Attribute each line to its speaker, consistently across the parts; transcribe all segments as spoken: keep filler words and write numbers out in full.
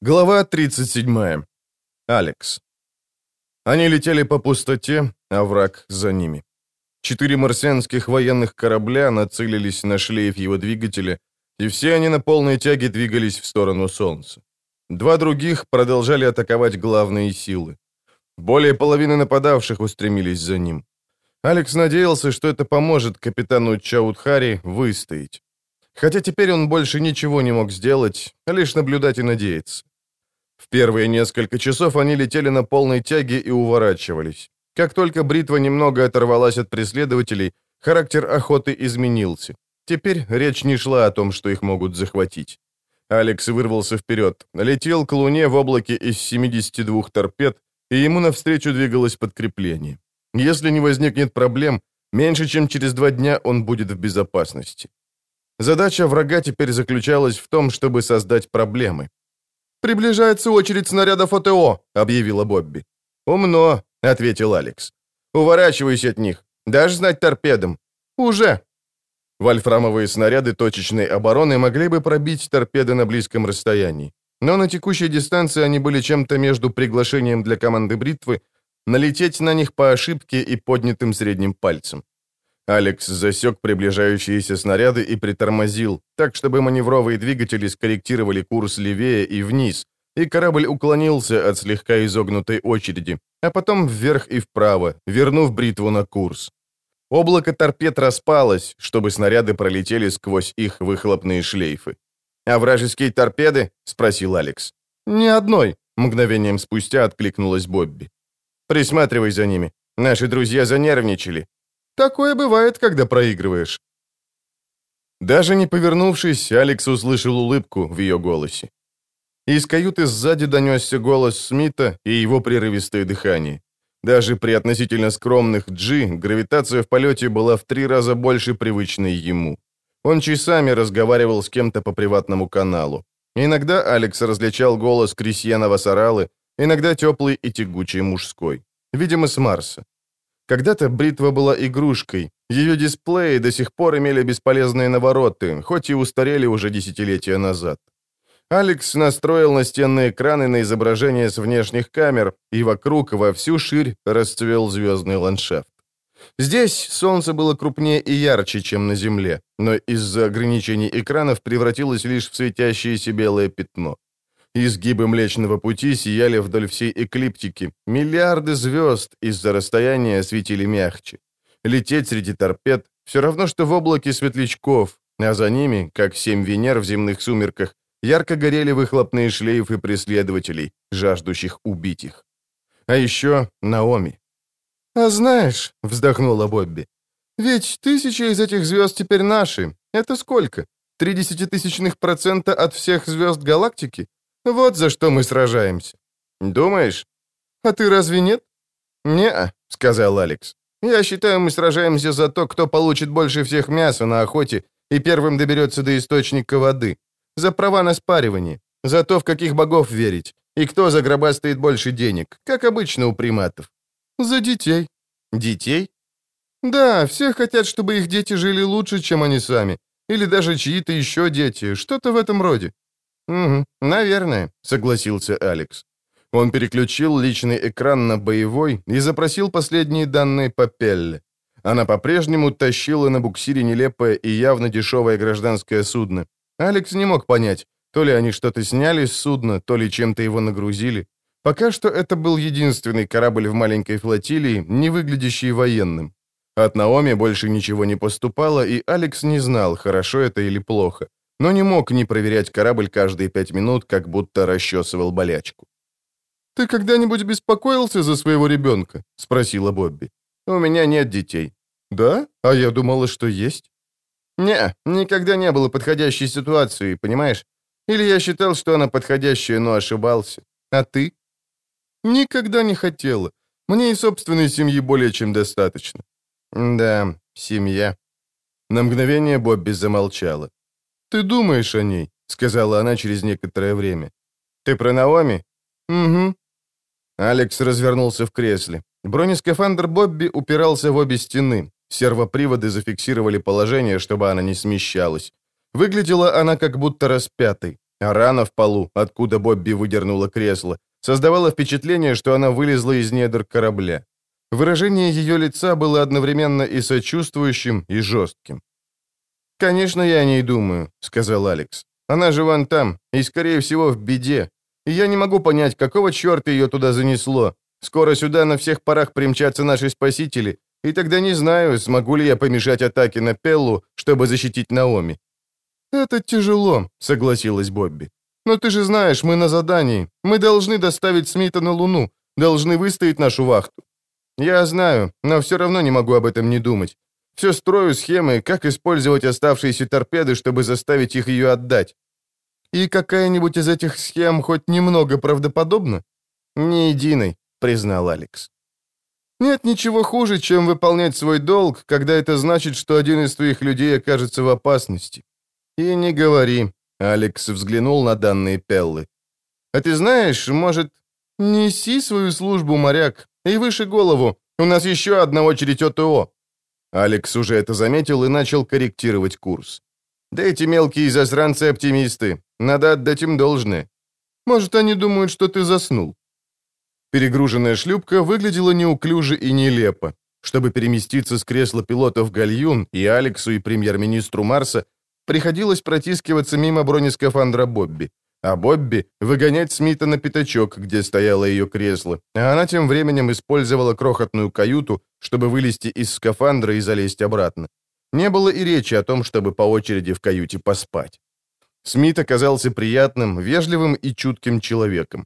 Speaker 1: Глава тридцать семь. Алекс. Они летели по пустоте, а враг за ними. Четыре марсианских военных корабля нацелились на шлейф его двигателя, и все они на полной тяге двигались в сторону Солнца. Два других продолжали атаковать главные силы. Более половины нападавших устремились за ним. Алекс надеялся, что это поможет капитану Чаудхари выстоять. Хотя теперь он больше ничего не мог сделать, а лишь наблюдать и надеяться. В первые несколько часов они летели на полной тяге и уворачивались. Как только бритва немного оторвалась от преследователей, характер охоты изменился. Теперь речь не шла о том, что их могут захватить. Алекс вырвался вперед, летел к Луне в облаке из семидесяти двух торпед, и ему навстречу двигалось подкрепление. Если не возникнет проблем, меньше чем через два дня он будет в безопасности. Задача врага теперь заключалась в том, чтобы создать проблемы. «Приближается очередь снарядов ОТО», — объявила Бобби. «Умно», — ответил Алекс. «Уворачивайся от них. Дашь знать торпедам?» «Уже». Вольфрамовые снаряды точечной обороны могли бы пробить торпеды на близком расстоянии. Но на текущей дистанции они были чем-то между приглашением для команды бритвы, налететь на них по ошибке и поднятым средним пальцем. Алекс засек приближающиеся снаряды и притормозил, так, чтобы маневровые двигатели скорректировали курс левее и вниз, и корабль уклонился от слегка изогнутой очереди, а потом вверх и вправо, вернув бритву на курс. Облако торпед распалось, чтобы снаряды пролетели сквозь их выхлопные шлейфы. «А вражеские торпеды?» — спросил Алекс. «Ни одной», — мгновением спустя откликнулась Бобби. «Присматривай за ними. Наши друзья занервничали». «Такое бывает, когда проигрываешь». Даже не повернувшись, Алекс услышал улыбку в ее голосе. Из каюты сзади донесся голос Смита и его прерывистое дыхание. Даже при относительно скромных G гравитация в полете была в три раза больше привычной ему. Он часами разговаривал с кем-то по приватному каналу. Иногда Алекс различал голос Крисьяна Вассаралы, иногда теплый и тягучий мужской. Видимо, с Марса. Когда-то бритва была игрушкой. Ее дисплеи до сих пор имели бесполезные навороты, хоть и устарели уже десятилетия назад. Алекс настроил настенные экраны на изображение с внешних камер, и вокруг во всю ширь расцвел звездный ландшафт. Здесь солнце было крупнее и ярче, чем на Земле, но из-за ограничений экранов превратилось лишь в светящееся белое пятно. Изгибы Млечного Пути сияли вдоль всей эклиптики. Миллиарды звезд из-за расстояния светили мягче. Лететь среди торпед — все равно, что в облаке светлячков, а за ними, как семь Венер в земных сумерках, ярко горели выхлопные шлейфы преследователей, жаждущих убить их. А еще Наоми. «А знаешь», — вздохнула Бобби, — «ведь тысячи из этих звезд теперь наши. Это сколько? Три десятитысячных процента от всех звезд галактики? Вот за что мы сражаемся». «Думаешь?» «А ты разве нет?» «Не-а», — сказал Алекс. «Я считаю, мы сражаемся за то, кто получит больше всех мяса на охоте и первым доберется до источника воды. За права на спаривание, за то, в каких богов верить, и кто загробастает больше денег, как обычно у приматов». «За детей». «Детей?» «Да, все хотят, чтобы их дети жили лучше, чем они сами. Или даже чьи-то еще дети, что-то в этом роде». «Угу, наверное», — согласился Алекс. Он переключил личный экран на боевой и запросил последние данные по Пелле. Она по-прежнему тащила на буксире нелепое и явно дешевое гражданское судно. Алекс не мог понять, то ли они что-то сняли с судна, то ли чем-то его нагрузили. Пока что это был единственный корабль в маленькой флотилии, не выглядящий военным. От Наоми больше ничего не поступало, и Алекс не знал, хорошо это или плохо, но не мог не проверять корабль каждые пять минут, как будто расчесывал болячку. «Ты когда-нибудь беспокоился за своего ребенка?» — спросила Бобби. «У меня нет детей». «Да? А я думала, что есть». «Не, никогда не было подходящей ситуации, понимаешь? Или я считал, что она подходящая, но ошибался. А ты?» «Никогда не хотела. Мне и собственной семьи более чем достаточно». «Да, семья». На мгновение Бобби замолчала. «Ты думаешь о ней?» — сказала она через некоторое время. «Ты про Наоми?» «Угу». Алекс развернулся в кресле. Бронескафандр Бобби упирался в обе стены. Сервоприводы зафиксировали положение, чтобы она не смещалась. Выглядела она как будто распятой. а рана в полу, откуда Бобби выдернула кресло, создавала впечатление, что она вылезла из недр корабля. Выражение ее лица было одновременно и сочувствующим, и жестким. «Конечно, я о ней думаю», — сказал Алекс. «Она же вон там, и, скорее всего, в беде. И я не могу понять, какого черта ее туда занесло. Скоро сюда на всех парах примчатся наши спасители, и тогда не знаю, смогу ли я помешать атаке на Пеллу, чтобы защитить Наоми». «Это тяжело», — согласилась Бобби. «Но ты же знаешь, мы на задании. Мы должны доставить Смита на Луну, должны выстоять нашу вахту». «Я знаю, но все равно не могу об этом не думать. Все строю схемы, как использовать оставшиеся торпеды, чтобы заставить их ее отдать». «И какая-нибудь из этих схем хоть немного правдоподобна?» «Ни единой», — признал Алекс. «Нет ничего хуже, чем выполнять свой долг, когда это значит, что один из твоих людей окажется в опасности». «И не говори», — Алекс взглянул на данные Пеллы. «А ты знаешь, может, неси свою службу, моряк, и выше голову, у нас еще одна очередь ОТО». Алекс уже это заметил и начал корректировать курс. «Да эти мелкие засранцы-оптимисты, надо отдать им должное. Может, они думают, что ты заснул». Перегруженная шлюпка выглядела неуклюже и нелепо. Чтобы переместиться с кресла пилота в гальюн, и Алексу, и премьер-министру Марса приходилось протискиваться мимо бронескафандра Бобби, а Бобби выгонять Смита на пятачок, где стояло ее кресло, а она тем временем использовала крохотную каюту, чтобы вылезти из скафандра и залезть обратно. Не было и речи о том, чтобы по очереди в каюте поспать. Смит оказался приятным, вежливым и чутким человеком.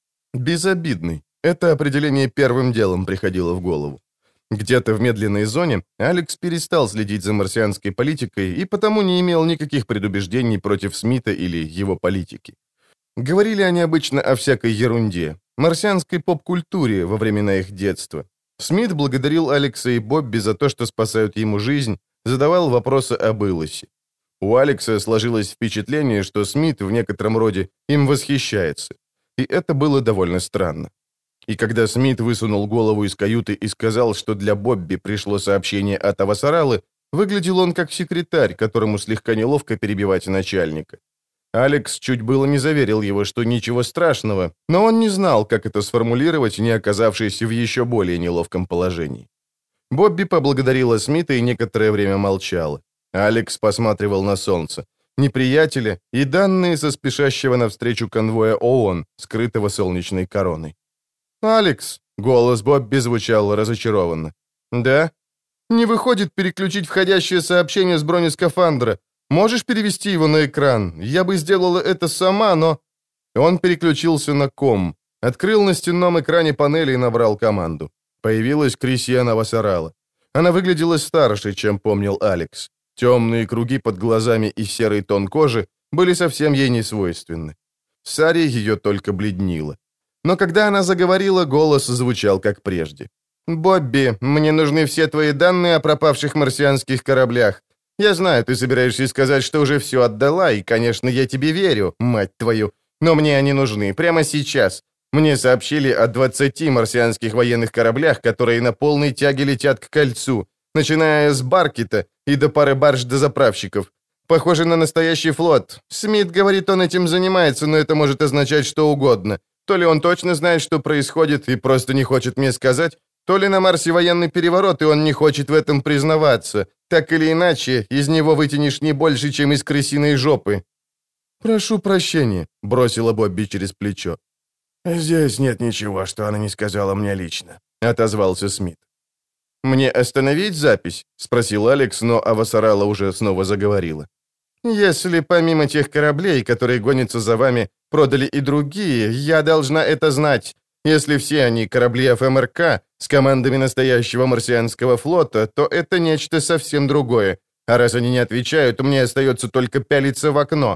Speaker 1: Безобидный. Это определение первым делом приходило в голову. Где-то в медленной зоне Алекс перестал следить за марсианской политикой и потому не имел никаких предубеждений против Смита или его политики. Говорили они обычно о всякой ерунде, марсианской поп-культуре во времена их детства. Смит благодарил Алекса и Бобби за то, что спасают ему жизнь, задавал вопросы об Илосе. У Алекса сложилось впечатление, что Смит в некотором роде им восхищается. И это было довольно странно. И когда Смит высунул голову из каюты и сказал, что для Бобби пришло сообщение от Авасаралы, выглядел он как секретарь, которому слегка неловко перебивать начальника. Алекс чуть было не заверил его, что ничего страшного, но он не знал, как это сформулировать, не оказавшись в еще более неловком положении. Бобби поблагодарила Смита и некоторое время молчала. Алекс посматривал на солнце, неприятеля и данные со спешащего навстречу конвоя ООН, скрытого солнечной короной. «Алекс!» — голос Бобби звучал разочарованно. «Да? Не выходит переключить входящее сообщение с бронескафандра. Можешь перевести его на экран? Я бы сделала это сама, но...» Он переключился на ком, открыл на стенном экране панели и набрал команду. Появилась Крисьяна Авасарала. Она выглядела старше, чем помнил Алекс. Темные круги под глазами и серый тон кожи были совсем ей не свойственны. Сари ее только бледнило. Но когда она заговорила, голос звучал как прежде. «Бобби, мне нужны все твои данные о пропавших марсианских кораблях. Я знаю, ты собираешься сказать, что уже все отдала, и, конечно, я тебе верю, мать твою. Но мне они нужны прямо сейчас. Мне сообщили о двадцати марсианских военных кораблях, которые на полной тяге летят к кольцу, начиная с Баркета и до пары барж до заправщиков. Похоже на настоящий флот. Смит говорит, он этим занимается, но это может означать что угодно. То ли он точно знает, что происходит, и просто не хочет мне сказать, то ли на Марсе военный переворот, и он не хочет в этом признаваться. Так или иначе, из него вытянешь не больше, чем из крысиной жопы». «Прошу прощения», — бросила Бобби через плечо. «Здесь нет ничего, что она не сказала мне лично», — отозвался Смит. «Мне остановить запись?» — спросил Алекс, но Авасарала уже снова заговорила. «Если помимо тех кораблей, которые гонятся за вами, продали и другие, я должна это знать. Если все они корабли эф эм эр ка с командами настоящего марсианского флота, то это нечто совсем другое. А раз они не отвечают, мне остается только пялиться в окно.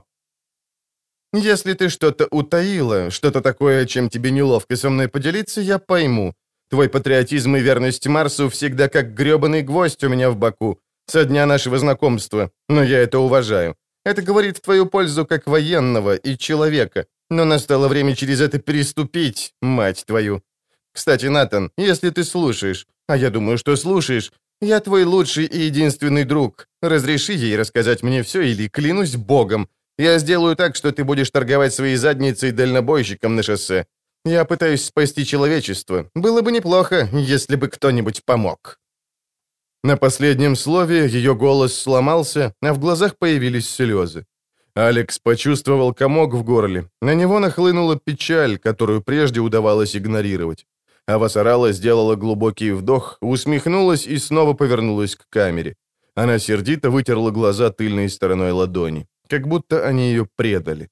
Speaker 1: Если ты что-то утаила, что-то такое, чем тебе неловко со мной поделиться, я пойму. Твой патриотизм и верность Марсу всегда как грёбаный гвоздь у меня в боку, со дня нашего знакомства, но я это уважаю. Это говорит в твою пользу как военного и человека, но настало время через это переступить, мать твою. Кстати, Натан, если ты слушаешь, а я думаю, что слушаешь, я твой лучший и единственный друг. Разреши ей рассказать мне все или, клянусь богом, Я сделаю так, что ты будешь торговать своей задницей дальнобойщиком на шоссе. Я пытаюсь спасти человечество. Было бы неплохо, если бы кто-нибудь помог». На последнем слове ее голос сломался, а в глазах появились слезы. Алекс почувствовал комок в горле. На него нахлынула печаль, которую прежде удавалось игнорировать. Авасарала сделала глубокий вдох, усмехнулась и снова повернулась к камере. Она сердито вытерла глаза тыльной стороной ладони, как будто они ее предали.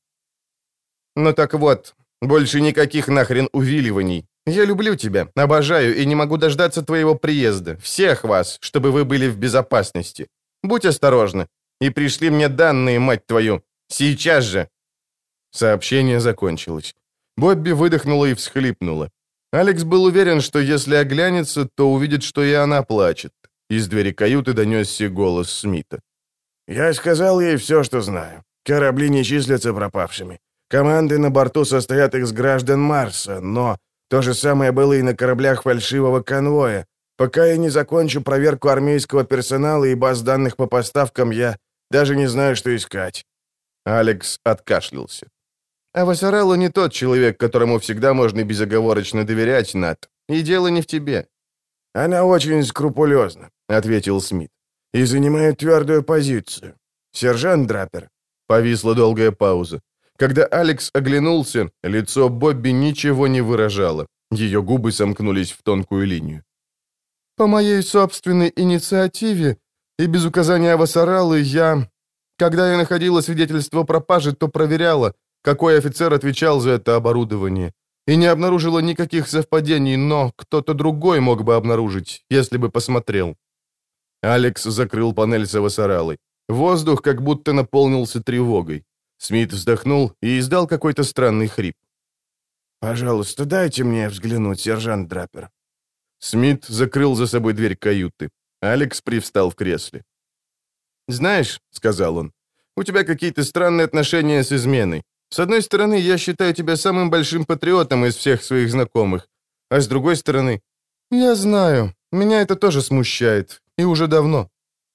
Speaker 1: «Ну так вот, больше никаких нахрен увиливаний. Я люблю тебя, обожаю и не могу дождаться твоего приезда. Всех вас, чтобы вы были в безопасности. Будь осторожна. И пришли мне данные, мать твою. Сейчас же!» Сообщение закончилось. Бобби выдохнула и всхлипнула. Алекс был уверен, что если оглянется, то увидит, что и она плачет. Из двери каюты донесся голос Смита.
Speaker 2: «Я сказал ей все, что знаю. Корабли не числятся пропавшими. Команды на борту состоят из граждан Марса, но то же самое было и на кораблях фальшивого конвоя. Пока я не закончу проверку армейского персонала и баз данных по поставкам, я даже не знаю, что искать».
Speaker 1: Алекс откашлялся. «Авасарала не тот человек, которому всегда можно безоговорочно доверять, Нат. И дело не в тебе».
Speaker 2: «Она очень скрупулезна», — ответил Смит, — «и занимает твердую позицию. Сержант Драпер».
Speaker 1: Повисла долгая пауза. Когда Алекс оглянулся, лицо Бобби ничего не выражало. Ее губы сомкнулись в тонкую линию. «По моей собственной инициативе и без указания Авасаралы я... Когда я находила свидетельство пропажи, то проверяла, какой офицер отвечал за это оборудование, и не обнаружила никаких совпадений, но кто-то другой мог бы обнаружить, если бы посмотрел». Алекс закрыл панель с Авасаралой. Воздух как будто наполнился тревогой. Смит вздохнул и издал какой-то странный хрип.
Speaker 2: «Пожалуйста, дайте мне взглянуть, сержант Драпер».
Speaker 1: Смит закрыл за собой дверь каюты. Алекс привстал в кресле. «Знаешь, — сказал он, — у тебя какие-то странные отношения с изменой. С одной стороны, я считаю тебя самым большим патриотом из всех своих знакомых, а с другой стороны... Я знаю, меня это тоже смущает, и уже давно.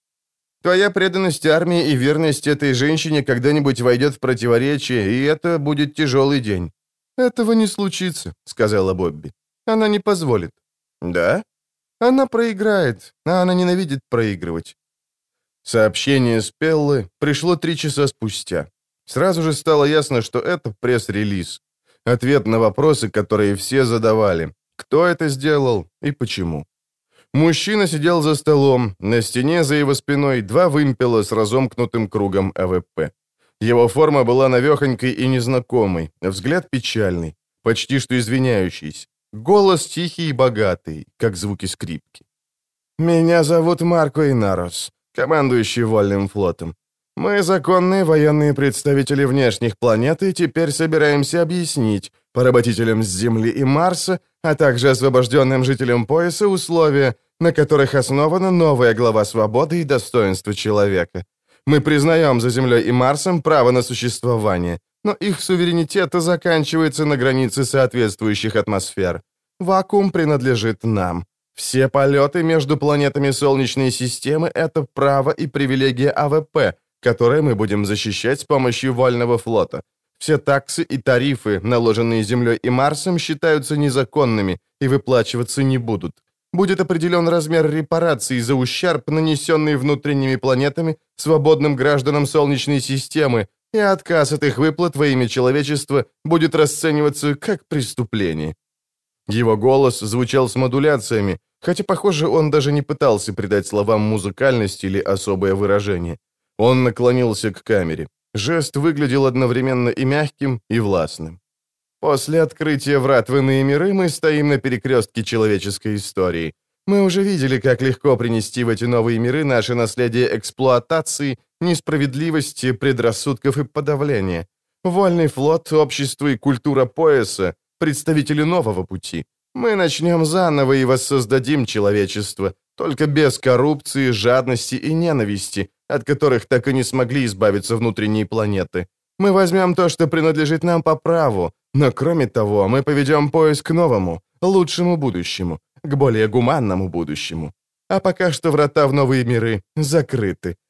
Speaker 1: Твоя преданность армии и верность этой женщине когда-нибудь войдет в противоречие, и это будет тяжелый день». «Этого не случится», — сказала Бобби. «Она не позволит». «Да? Она проиграет, а она ненавидит проигрывать». Сообщение с Пеллы пришло три часа спустя. Сразу же стало ясно, что это пресс-релиз. Ответ на вопросы, которые все задавали. Кто это сделал и почему. Мужчина сидел за столом, на стене за его спиной два вымпела с разомкнутым кругом АВП. Его форма была навехонькой и незнакомой, взгляд печальный, почти что извиняющийся. Голос тихий и богатый, как звуки скрипки. «Меня зовут Марко Инарос, командующий Вольным флотом. Мы законные военные представители внешних планет и теперь собираемся объяснить поработителям с Земли и Марса, а также освобожденным жителям пояса условия, на которых основана новая глава свободы и достоинства человека. Мы признаем за Землей и Марсом право на существование, но их суверенитет заканчивается на границе соответствующих атмосфер. Вакуум принадлежит нам. Все полеты между планетами Солнечной системы — это право и привилегия АВП, которые мы будем защищать с помощью Вольного флота. Все таксы и тарифы, наложенные Землей и Марсом, считаются незаконными и выплачиваться не будут. Будет определен размер репараций за ущерб, нанесенный внутренними планетами свободным гражданам Солнечной системы, и отказ от их выплат во имя человечества будет расцениваться как преступление». Его голос звучал с модуляциями, хотя, похоже, он даже не пытался придать словам музыкальность или особое выражение. Он наклонился к камере. Жест выглядел одновременно и мягким, и властным. «После открытия врат в иные миры мы стоим на перекрестке человеческой истории. Мы уже видели, как легко принести в эти новые миры наше наследие эксплуатации, несправедливости, предрассудков и подавления. Вольный флот, общество и культура пояса — представители нового пути. Мы начнем заново и воссоздадим человечество, только без коррупции, жадности и ненависти, от которых так и не смогли избавиться внутренние планеты. Мы возьмем то, что принадлежит нам по праву, но кроме того, мы поведем поиск к новому, лучшему будущему, к более гуманному будущему. А пока что врата в новые миры закрыты.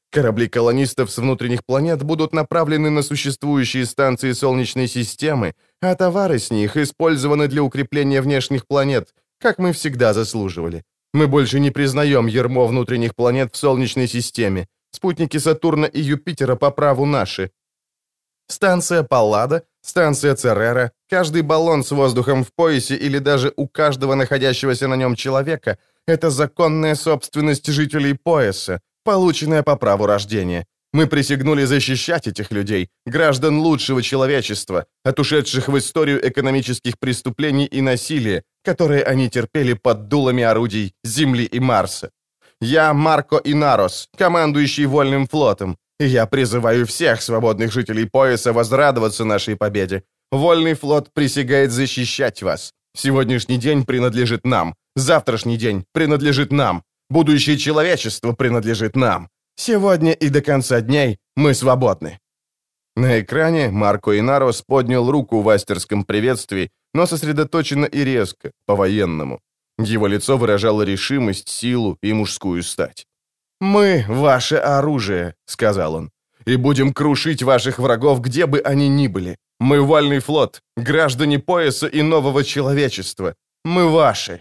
Speaker 1: Корабли колонистов с внутренних планет будут направлены на существующие станции Солнечной системы, а товары с них использованы для укрепления внешних планет, как мы всегда заслуживали. Мы больше не признаем ярмо внутренних планет в Солнечной системе. Спутники Сатурна и Юпитера по праву наши. Станция Паллада, станция Церера, каждый баллон с воздухом в поясе или даже у каждого находящегося на нем человека — это законная собственность жителей пояса, полученная по праву рождения. Мы присягнули защищать этих людей, граждан лучшего человечества, от ушедших в историю экономических преступлений и насилия, которые они терпели под дулами орудий Земли и Марса. Я Марко Инарос, командующий Вольным флотом, и я призываю всех свободных жителей пояса возрадоваться нашей победе. Вольный флот присягает защищать вас. Сегодняшний день принадлежит нам, завтрашний день принадлежит нам, будущее человечества принадлежит нам. Сегодня и до конца дней мы свободны». На экране Марко Инарос поднял руку в астерском приветствии, но сосредоточенно и резко, по-военному. Его лицо выражало решимость, силу и мужскую стать. «Мы — ваше оружие», — сказал он, — «и будем крушить ваших врагов, где бы они ни были. Мы Вольный флот, граждане пояса и нового человечества. Мы ваши».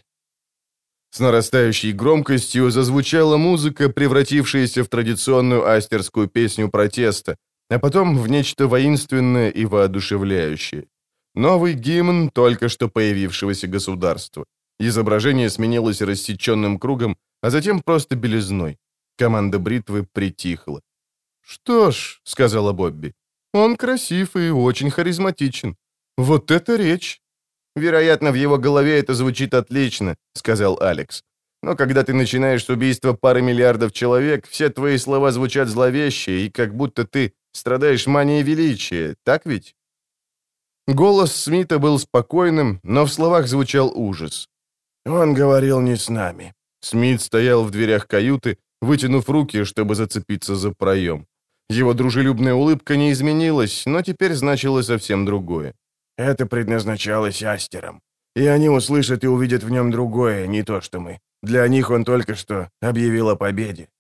Speaker 1: С нарастающей громкостью зазвучала музыка, превратившаяся в традиционную астерскую песню протеста, а потом в нечто воинственное и воодушевляющее. Новый гимн только что появившегося государства. Изображение сменилось рассеченным кругом, а затем просто белизной. Команда бритвы притихла. «Что ж», — сказала Бобби, — «он красив и очень харизматичен. Вот это речь!» «Вероятно, в его голове это звучит отлично», — сказал Алекс. «Но когда ты начинаешь с убийства пары миллиардов человек, все твои слова звучат зловеще, и как будто ты страдаешь манией величия, так ведь?» Голос Смита был спокойным, но в словах звучал ужас.
Speaker 2: «Он говорил не с нами».
Speaker 1: Смит стоял в дверях каюты, вытянув руки, чтобы зацепиться за проем. Его дружелюбная улыбка не изменилась, но теперь значила совсем другое.
Speaker 2: «Это предназначалось астерам. И они услышат и увидят в нем другое, не то что мы. Для них он только что объявил о победе».